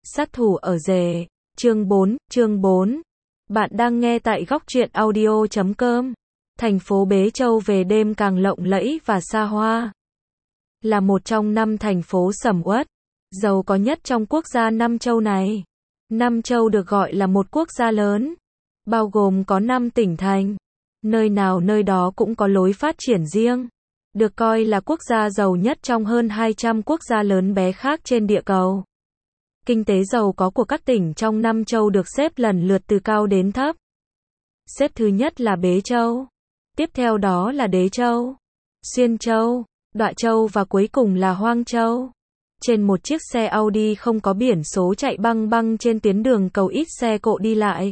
Sát thủ ở rể, chương 4. Bạn đang nghe tại góc truyện audio.com. Thành phố Bế Châu về đêm càng lộng lẫy và xa hoa. Là một trong 5 thành phố sầm uất, giàu có nhất trong quốc gia Nam Châu này. Nam Châu được gọi là một quốc gia lớn, bao gồm có 5 tỉnh thành. Nơi nào nơi đó cũng có lối phát triển riêng. Được coi là quốc gia giàu nhất trong hơn 200 quốc gia lớn bé khác trên địa cầu. Kinh tế giàu có của các tỉnh trong Nam Châu được xếp lần lượt từ cao đến thấp. Xếp thứ nhất là Bế Châu. Tiếp theo đó là Đế Châu, Xuyên Châu, Đoạ Châu và cuối cùng là Hoang Châu. Trên một chiếc xe Audi không có biển số chạy băng băng trên tuyến đường cầu ít xe cộ đi lại.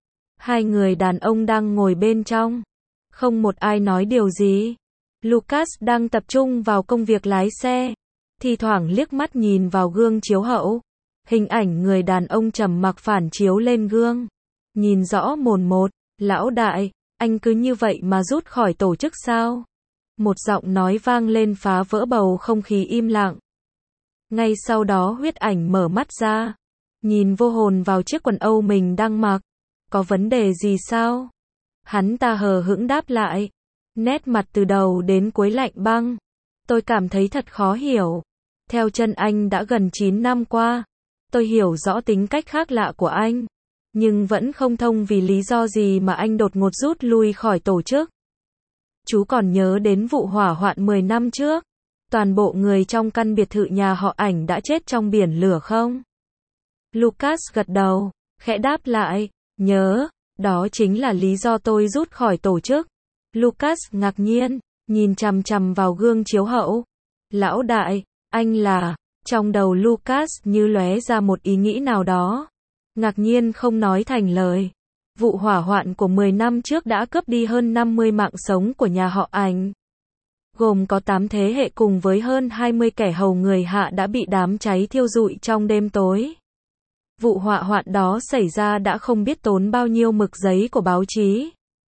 Hai người đàn ông đang ngồi bên trong. Không một ai nói điều gì. Lucas đang tập trung vào công việc lái xe. Thi thoảng liếc mắt nhìn vào gương chiếu hậu. Hình ảnh người đàn ông trầm mặc phản chiếu lên gương. Nhìn rõ mồn một. Lão đại, anh cứ như vậy mà rút khỏi tổ chức sao? Một giọng nói vang lên phá vỡ bầu không khí im lặng. Ngay sau đó Huyết Ảnh mở mắt ra. Nhìn vô hồn vào chiếc quần âu mình đang mặc. Có vấn đề gì sao? Hắn ta hờ hững đáp lại. Nét mặt từ đầu đến cuối lạnh băng. Tôi cảm thấy thật khó hiểu. Theo chân anh đã gần 9 năm qua. Tôi hiểu rõ tính cách khác lạ của anh. Nhưng vẫn không thông vì lý do gì mà anh đột ngột rút lui khỏi tổ chức. Chú còn nhớ đến vụ hỏa hoạn 10 năm trước. Toàn bộ người trong căn biệt thự nhà họ Ảnh đã chết trong biển lửa không? Lucas gật đầu, khẽ đáp lại. Nhớ, đó chính là lý do tôi rút khỏi tổ chức. Lucas ngạc nhiên, nhìn chằm chằm vào gương chiếu hậu. Lão đại, anh là... Trong đầu Lucas như lóe ra một ý nghĩ nào đó. Ngạc nhiên không nói thành lời. Vụ hỏa hoạn của 10 năm trước đã cướp đi hơn 50 mạng sống của nhà họ Ảnh. Gồm có 8 thế hệ cùng với hơn 20 kẻ hầu người hạ đã bị đám cháy thiêu rụi trong đêm tối. Vụ hỏa hoạn đó xảy ra đã không biết tốn bao nhiêu mực giấy của báo chí.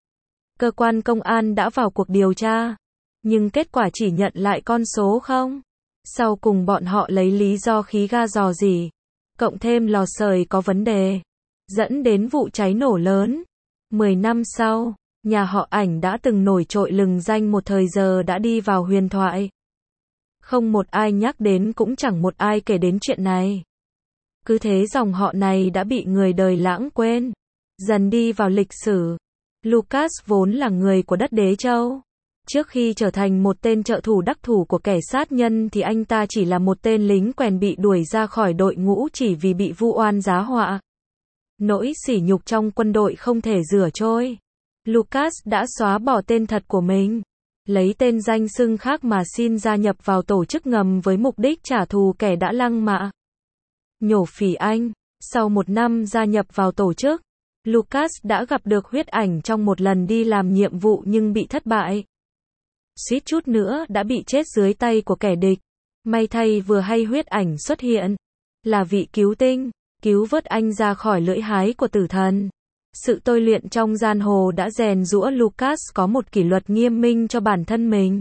Cơ quan công an đã vào cuộc điều tra. Nhưng kết quả chỉ nhận lại con số không. Sau cùng bọn họ lấy lý do khí ga rò rỉ, cộng thêm lò sưởi có vấn đề, dẫn đến vụ cháy nổ lớn. 10 năm sau, nhà họ Ảnh đã từng nổi trội lừng danh một thời giờ đã đi vào huyền thoại. Không một ai nhắc đến cũng chẳng một ai kể đến chuyện này. Cứ thế dòng họ này đã bị người đời lãng quên, dần đi vào lịch sử. Lucas vốn là người của đất Đế Châu. Trước khi trở thành một tên trợ thủ đắc thủ của kẻ sát nhân thì anh ta chỉ là một tên lính quèn bị đuổi ra khỏi đội ngũ chỉ vì bị vu oan giá họa. Nỗi sỉ nhục trong quân đội không thể rửa trôi. Lucas đã xóa bỏ tên thật của mình, lấy tên danh xưng khác mà xin gia nhập vào tổ chức ngầm với mục đích trả thù kẻ đã lăng mạ, nhổ phỉ anh. Sau 1 năm gia nhập vào tổ chức, Lucas đã gặp được Huyết Ảnh trong một lần đi làm nhiệm vụ nhưng bị thất bại. Suýt chút nữa đã bị chết dưới tay của kẻ địch. May thay vừa hay Huyết Ảnh xuất hiện, là vị cứu tinh, cứu vớt anh ra khỏi lưỡi hái của tử thần. Sự tôi luyện trong giang hồ đã rèn giũa Lucas có một kỷ luật nghiêm minh cho bản thân mình.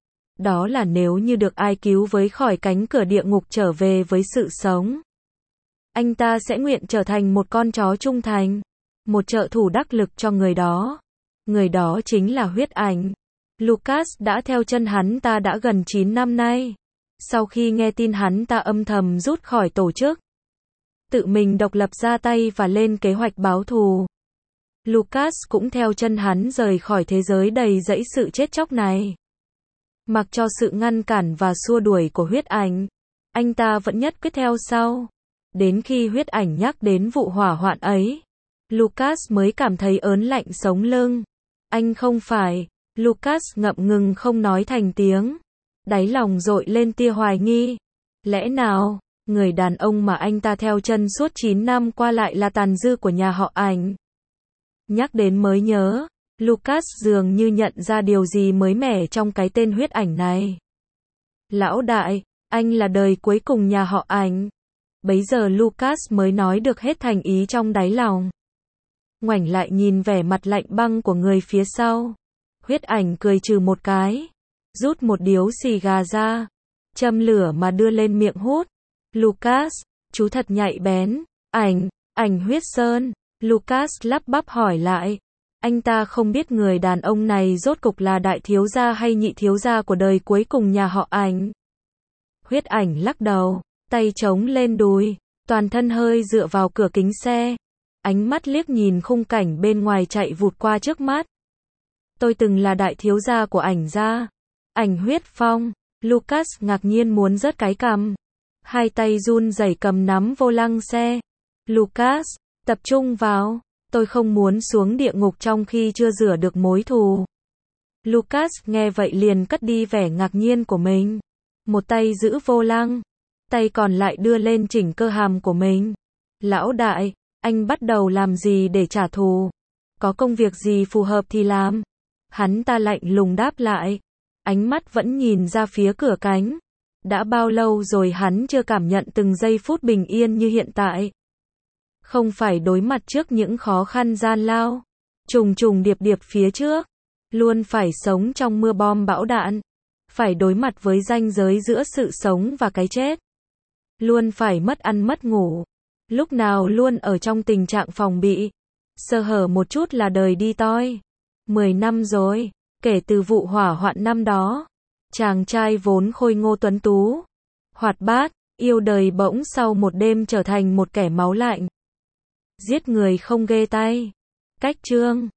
Đó là nếu như được ai cứu với khỏi cánh cửa địa ngục trở về với sự sống, anh ta sẽ nguyện trở thành một con chó trung thành, một trợ thủ đắc lực cho người đó. Người đó chính là Huyết Ảnh. Lucas đã theo chân hắn ta đã gần 9 năm nay. Sau khi nghe tin hắn ta âm thầm rút khỏi tổ chức, tự mình độc lập ra tay và lên kế hoạch báo thù, Lucas cũng theo chân hắn rời khỏi thế giới đầy rẫy sự chết chóc này. Mặc cho sự ngăn cản và xua đuổi của Huyết Ảnh, anh ta vẫn nhất quyết theo sau. Đến khi Huyết Ảnh nhắc đến vụ hỏa hoạn ấy, Lucas mới cảm thấy ớn lạnh sống lưng. Anh không phải... Lucas ngậm ngừng không nói thành tiếng. Đáy lòng dội lên tia hoài nghi. Lẽ nào, người đàn ông mà anh ta theo chân suốt 9 năm qua lại là tàn dư của nhà họ Ảnh? Nhắc đến mới nhớ, Lucas dường như nhận ra điều gì mới mẻ trong cái tên Huyết Ảnh này. Lão đại, anh là đời cuối cùng nhà họ Ảnh. Bấy giờ Lucas mới nói được hết thành ý trong đáy lòng. Ngoảnh lại nhìn vẻ mặt lạnh băng của người phía sau. Huyết Ảnh cười trừ một cái, rút một điếu xì gà ra, châm lửa mà đưa lên miệng hút. Lucas, Chú thật nhạy bén. Ảnh huyết sơn. Lucas lắp bắp hỏi lại. Anh ta không biết người đàn ông này rốt cục là đại thiếu gia hay nhị thiếu gia của đời cuối cùng nhà họ Ảnh. Huyết Ảnh lắc đầu, tay chống lên đùi, toàn thân hơi dựa vào cửa kính xe. Ánh mắt liếc nhìn khung cảnh bên ngoài chạy vụt qua trước mắt. Tôi từng là đại thiếu gia của Ảnh gia. Ảnh huyết phong. Lucas ngạc nhiên muốn rớt cái cằm. Hai tay run rẩy cầm nắm vô lăng xe. Lucas, tập trung vào. Tôi không muốn xuống địa ngục trong khi chưa rửa được mối thù. Lucas nghe vậy liền cất đi vẻ ngạc nhiên của mình. Một tay giữ vô lăng, tay còn lại đưa lên chỉnh cơ hàm của mình. Lão đại, anh bắt đầu làm gì để trả thù? Có công việc gì phù hợp thì làm. Hắn ta lạnh lùng đáp lại. Ánh mắt vẫn nhìn ra phía cửa cánh. Đã bao lâu rồi hắn chưa cảm nhận từng giây phút bình yên như hiện tại. Không phải đối mặt trước những khó khăn gian lao, trùng trùng điệp điệp phía trước. Luôn phải sống trong mưa bom bão đạn. Phải đối mặt với ranh giới giữa sự sống và cái chết. Luôn phải mất ăn mất ngủ. Lúc nào luôn ở trong tình trạng phòng bị. Sơ hở một chút là đời đi toi. 10 năm rồi, kể từ vụ hỏa hoạn năm đó. Chàng trai vốn khôi ngô tuấn tú, hoạt bát, yêu đời bỗng sau một đêm trở thành một kẻ máu lạnh. Giết người không ghê tay. Cách chương